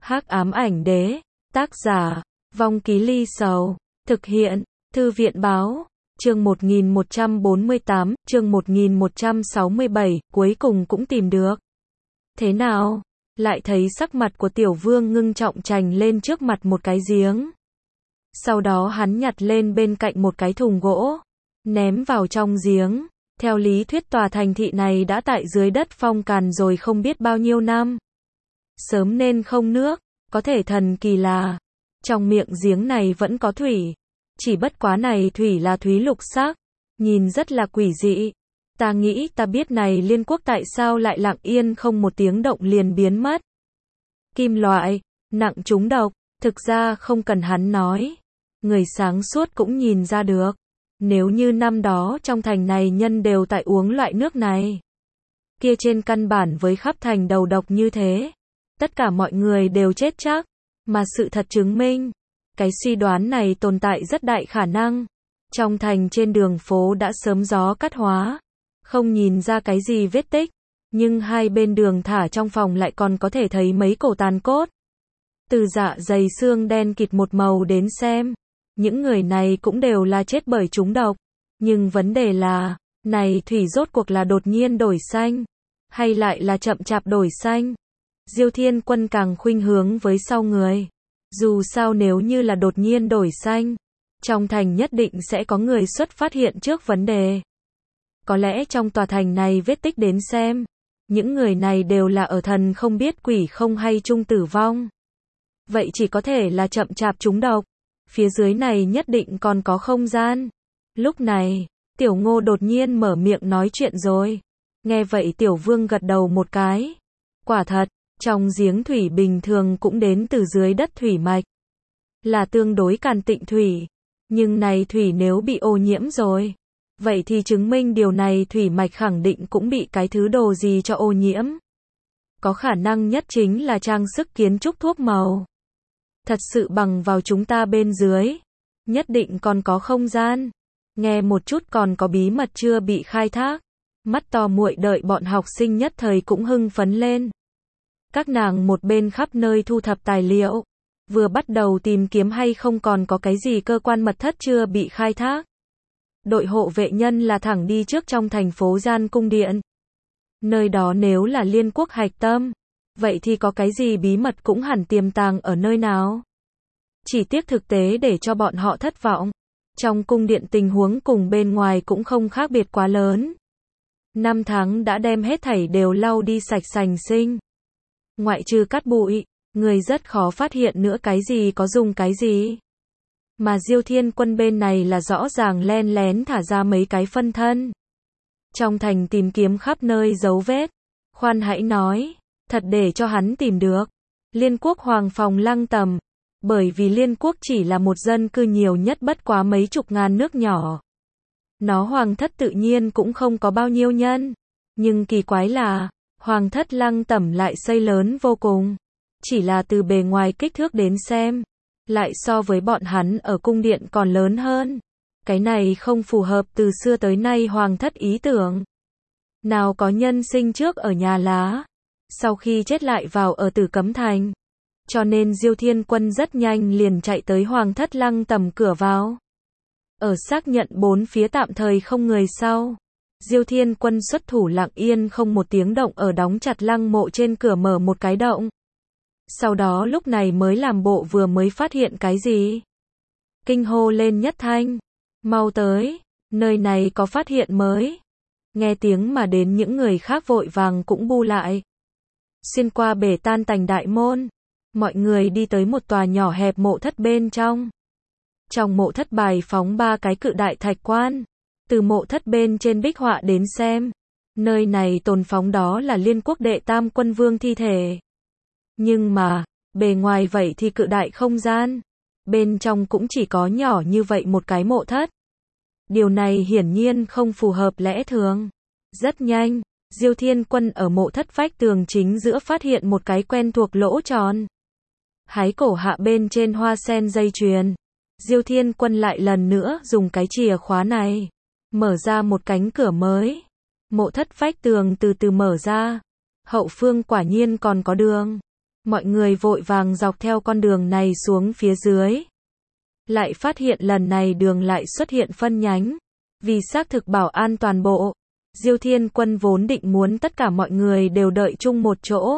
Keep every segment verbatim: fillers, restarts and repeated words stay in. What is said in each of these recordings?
Hắc ám ảnh đế, tác giả, Vong Ký Ly Sầu, thực hiện, Thư viện báo, chương một nghìn một trăm bốn mươi tám, chương một nghìn một trăm sáu mươi bảy, cuối cùng cũng tìm được. Thế nào? Lại thấy sắc mặt của Tiểu Vương ngưng trọng trành lên trước mặt một cái giếng. Sau đó hắn nhặt lên bên cạnh một cái thùng gỗ, ném vào trong giếng. Theo lý thuyết tòa thành thị này đã tại dưới đất phong càn rồi không biết bao nhiêu năm. Sớm nên không nước, có thể thần kỳ là, trong miệng giếng này vẫn có thủy. Chỉ bất quá này thủy là thúy lục sắc, nhìn rất là quỷ dị. Ta nghĩ ta biết này Liên Quốc tại sao lại lặng yên không một tiếng động liền biến mất. Kim loại, nặng trúng độc, thực ra không cần hắn nói. Người sáng suốt cũng nhìn ra được. Nếu như năm đó trong thành này nhân đều tại uống loại nước này, kia trên căn bản với khắp thành đầu độc như thế, tất cả mọi người đều chết chắc. Mà sự thật chứng minh, cái suy đoán này tồn tại rất đại khả năng. Trong thành trên đường phố đã sớm gió cắt hóa, không nhìn ra cái gì vết tích, nhưng hai bên đường thả trong phòng lại còn có thể thấy mấy cổ tàn cốt. Từ dạ dày xương đen kịt một màu đến xem, những người này cũng đều là chết bởi trúng độc. Nhưng vấn đề là, này thủy rốt cuộc là đột nhiên đổi xanh, hay lại là chậm chạp đổi xanh? Diêu Thiên Quân càng khuynh hướng với sau người. Dù sao nếu như là đột nhiên đổi xanh, trong thành nhất định sẽ có người xuất phát hiện trước vấn đề. Có lẽ trong tòa thành này vết tích đến xem, những người này đều là ở thần không biết quỷ không hay chung tử vong. Vậy chỉ có thể là chậm chạp trúng độc. Phía dưới này nhất định còn có không gian. Lúc này, Tiểu Ngô đột nhiên mở miệng nói chuyện rồi. Nghe vậy Tiểu Vương gật đầu một cái. Quả thật, trong giếng thủy bình thường cũng đến từ dưới đất thủy mạch, là tương đối càn tịnh thủy. Nhưng này thủy nếu bị ô nhiễm rồi, vậy thì chứng minh điều này thủy mạch khẳng định cũng bị cái thứ đồ gì cho ô nhiễm. Có khả năng nhất chính là trang sức kiến trúc thuốc màu. Thật sự bằng vào chúng ta bên dưới, nhất định còn có không gian. Nghe một chút còn có bí mật chưa bị khai thác. Mắt to muội đợi bọn học sinh nhất thời cũng hưng phấn lên. Các nàng một bên khắp nơi thu thập tài liệu, vừa bắt đầu tìm kiếm hay không còn có cái gì cơ quan mật thất chưa bị khai thác. Đội hộ vệ nhân là thẳng đi trước trong thành phố Gian Cung Điện. Nơi đó nếu là Liên Quốc hạch tâm, vậy thì có cái gì bí mật cũng hẳn tiềm tàng ở nơi nào. Chỉ tiếc thực tế để cho bọn họ thất vọng. Trong cung điện tình huống cùng bên ngoài cũng không khác biệt quá lớn. Năm tháng đã đem hết thảy đều lau đi sạch sành sinh. Ngoại trừ cát bụi, người rất khó phát hiện nữa cái gì có dùng cái gì. Mà Diêu Thiên Quân bên này là rõ ràng len lén thả ra mấy cái phân thân. Trong thành tìm kiếm khắp nơi dấu vết. Khoan hãy nói, thật để cho hắn tìm được. Liên Quốc Hoàng Phòng Lăng Tầm. Bởi vì Liên Quốc chỉ là một dân cư nhiều nhất bất quá mấy chục ngàn nước nhỏ. Nó hoàng thất tự nhiên cũng không có bao nhiêu nhân. Nhưng kỳ quái là, hoàng thất Lăng Tẩm lại xây lớn vô cùng. Chỉ là từ bề ngoài kích thước đến xem, lại so với bọn hắn ở cung điện còn lớn hơn. Cái này không phù hợp từ xưa tới nay hoàng thất ý tưởng. Nào có nhân sinh trước ở nhà lá, sau khi chết lại vào ở Tử Cấm Thành. Cho nên Diêu Thiên Quân rất nhanh liền chạy tới hoàng thất Lăng Tầm cửa vào. Ở xác nhận bốn phía tạm thời không người sau, Diêu Thiên Quân xuất thủ lặng yên không một tiếng động ở đóng chặt lăng mộ trên cửa mở một cái động. Sau đó lúc này mới làm bộ vừa mới phát hiện cái gì. Kinh hô lên nhất thanh. Mau tới, nơi này có phát hiện mới. Nghe tiếng mà đến những người khác vội vàng cũng bu lại. Xuyên qua bể tan tành đại môn, mọi người đi tới một tòa nhỏ hẹp mộ thất bên trong. Trong mộ thất bài phóng ba cái cự đại thạch quan. Từ mộ thất bên trên bích họa đến xem, nơi này tồn phóng đó là Liên Quốc đệ tam quân vương thi thể. Nhưng mà, bề ngoài vậy thì cự đại không gian. Bên trong cũng chỉ có nhỏ như vậy một cái mộ thất. Điều này hiển nhiên không phù hợp lẽ thường. Rất nhanh, Diêu Thiên Quân ở mộ thất vách tường chính giữa phát hiện một cái quen thuộc lỗ tròn. Hái cổ hạ bên trên hoa sen dây chuyền. Diêu Thiên Quân lại lần nữa dùng cái chìa khóa này, mở ra một cánh cửa mới. Mộ thất vách tường từ từ mở ra. Hậu phương quả nhiên còn có đường. Mọi người vội vàng dọc theo con đường này xuống phía dưới. Lại phát hiện lần này đường lại xuất hiện phân nhánh. Vì xác thực bảo an toàn bộ, Diêu Thiên Quân vốn định muốn tất cả mọi người đều đợi chung một chỗ.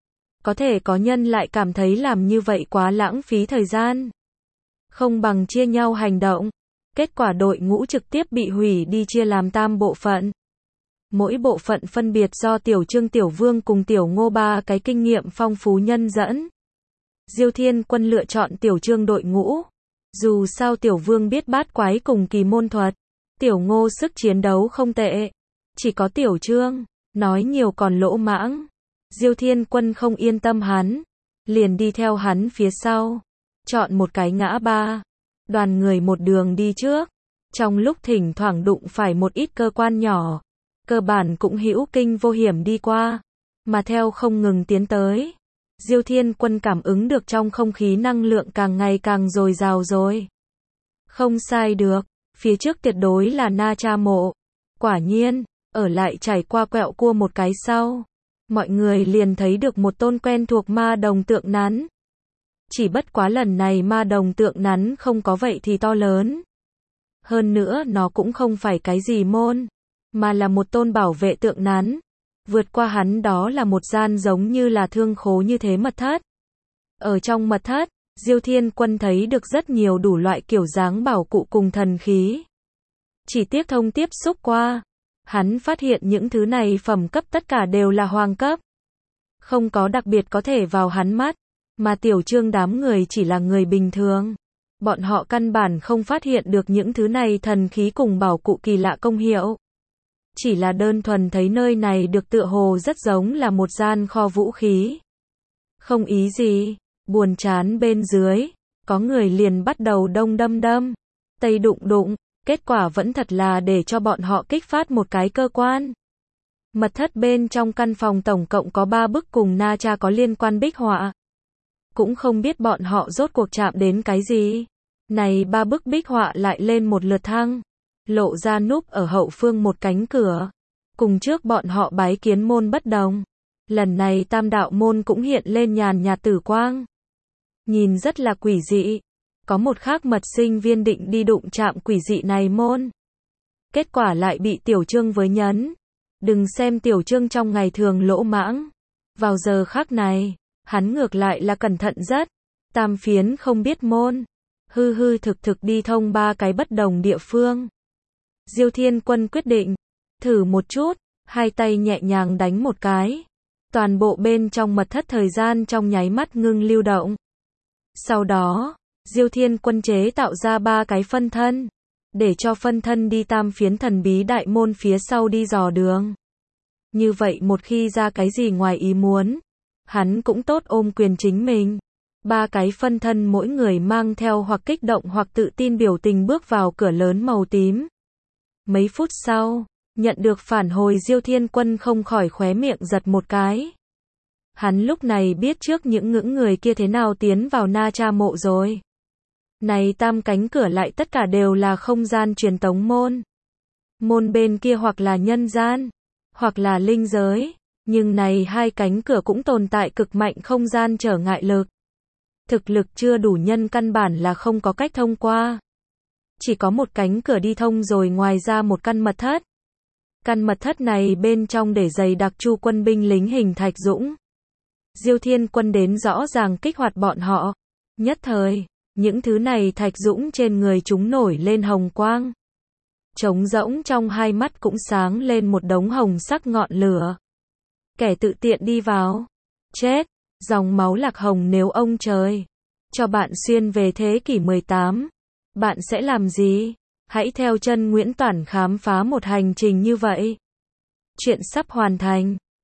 Có thể có nhân lại cảm thấy làm như vậy quá lãng phí thời gian. Không bằng chia nhau hành động. Kết quả đội ngũ trực tiếp bị hủy đi chia làm tam bộ phận. Mỗi bộ phận phân biệt do Tiểu Trương Tiểu Vương cùng Tiểu Ngô ba cái kinh nghiệm phong phú nhân dẫn. Diêu Thiên Quân lựa chọn Tiểu Trương đội ngũ. Dù sao Tiểu Vương biết bát quái cùng kỳ môn thuật. Tiểu Ngô sức chiến đấu không tệ. Chỉ có Tiểu Trương, nói nhiều còn lỗ mãng. Diêu Thiên Quân không yên tâm hắn. Liền đi theo hắn phía sau. Chọn một cái ngã ba. Đoàn người một đường đi trước. Trong lúc thỉnh thoảng đụng phải một ít cơ quan nhỏ. Cơ bản cũng hữu kinh vô hiểm đi qua. Mà theo không ngừng tiến tới. Diêu Thiên Quân cảm ứng được trong không khí năng lượng càng ngày càng dồi dào rồi. Không sai được. Phía trước tuyệt đối là Na Cha mộ. Quả nhiên, ở lại trải qua quẹo cua một cái sau. Mọi người liền thấy được một tôn quen thuộc ma đồng tượng nắn. Chỉ bất quá lần này ma đồng tượng nắn không có vậy thì to lớn. Hơn nữa nó cũng không phải cái gì môn, mà là một tôn bảo vệ tượng nắn. Vượt qua hắn đó là một gian giống như là thương khố như thế mật thất. Ở trong mật thất, Diêu Thiên Quân thấy được rất nhiều đủ loại kiểu dáng bảo cụ cùng thần khí. Chỉ tiếc thông tiếp xúc qua, hắn phát hiện những thứ này phẩm cấp tất cả đều là hoàng cấp. Không có đặc biệt có thể vào hắn mắt, mà Tiểu Trương đám người chỉ là người bình thường. Bọn họ căn bản không phát hiện được những thứ này thần khí cùng bảo cụ kỳ lạ công hiệu. Chỉ là đơn thuần thấy nơi này được tựa hồ rất giống là một gian kho vũ khí. Không ý gì, buồn chán bên dưới, có người liền bắt đầu đông đâm đâm, tây đụng đụng, kết quả vẫn thật là để cho bọn họ kích phát một cái cơ quan. Mật thất bên trong căn phòng tổng cộng có ba bức cùng Na Cha có liên quan bích họa. Cũng không biết bọn họ rốt cuộc chạm đến cái gì. Này ba bức bích họa lại lên một lượt thăng. Lộ ra núp ở hậu phương một cánh cửa. Cùng trước bọn họ bái kiến môn bất đồng. Lần này tam đạo môn cũng hiện lên nhàn nhạt tử quang. Nhìn rất là quỷ dị. Có một khác mật sinh viên định đi đụng chạm quỷ dị này môn. Kết quả lại bị Tiểu Trương với nhấn. Đừng xem Tiểu Trương trong ngày thường lỗ mãng. Vào giờ khác này, hắn ngược lại là cẩn thận rất. Tam phiến không biết môn. Hư hư thực thực đi thông ba cái bất đồng địa phương. Diêu Thiên Quân quyết định. Thử một chút. Hai tay nhẹ nhàng đánh một cái. Toàn bộ bên trong mật thất thời gian trong nháy mắt ngưng lưu động. Sau đó, Diêu Thiên Quân chế tạo ra ba cái phân thân. Để cho phân thân đi tam phiến thần bí đại môn phía sau đi dò đường. Như vậy một khi ra cái gì ngoài ý muốn, hắn cũng tốt ôm quyền chính mình. Ba cái phân thân mỗi người mang theo hoặc kích động hoặc tự tin biểu tình bước vào cửa lớn màu tím. Mấy phút sau, nhận được phản hồi Diêu Thiên Quân không khỏi khóe miệng giật một cái. Hắn lúc này biết trước những ngưỡng người kia thế nào tiến vào Na Cha mộ rồi. Này tam cánh cửa lại tất cả đều là không gian truyền tống môn. Môn bên kia hoặc là nhân gian, hoặc là linh giới. Nhưng này hai cánh cửa cũng tồn tại cực mạnh không gian trở ngại lực. Thực lực chưa đủ nhân căn bản là không có cách thông qua. Chỉ có một cánh cửa đi thông rồi ngoài ra một căn mật thất. Căn mật thất này bên trong để dày đặc chu quân binh lính hình thạch dũng. Diêu Thiên Quân đến rõ ràng kích hoạt bọn họ. Nhất thời, những thứ này thạch dũng trên người chúng nổi lên hồng quang. Trống rỗng trong hai mắt cũng sáng lên một đống hồng sắc ngọn lửa. Kẻ tự tiện đi vào. Chết. Dòng máu lạc hồng nếu ông trời cho bạn xuyên về thế kỷ mười tám. Bạn sẽ làm gì? Hãy theo chân Nguyễn Toản khám phá một hành trình như vậy. Chuyện sắp hoàn thành.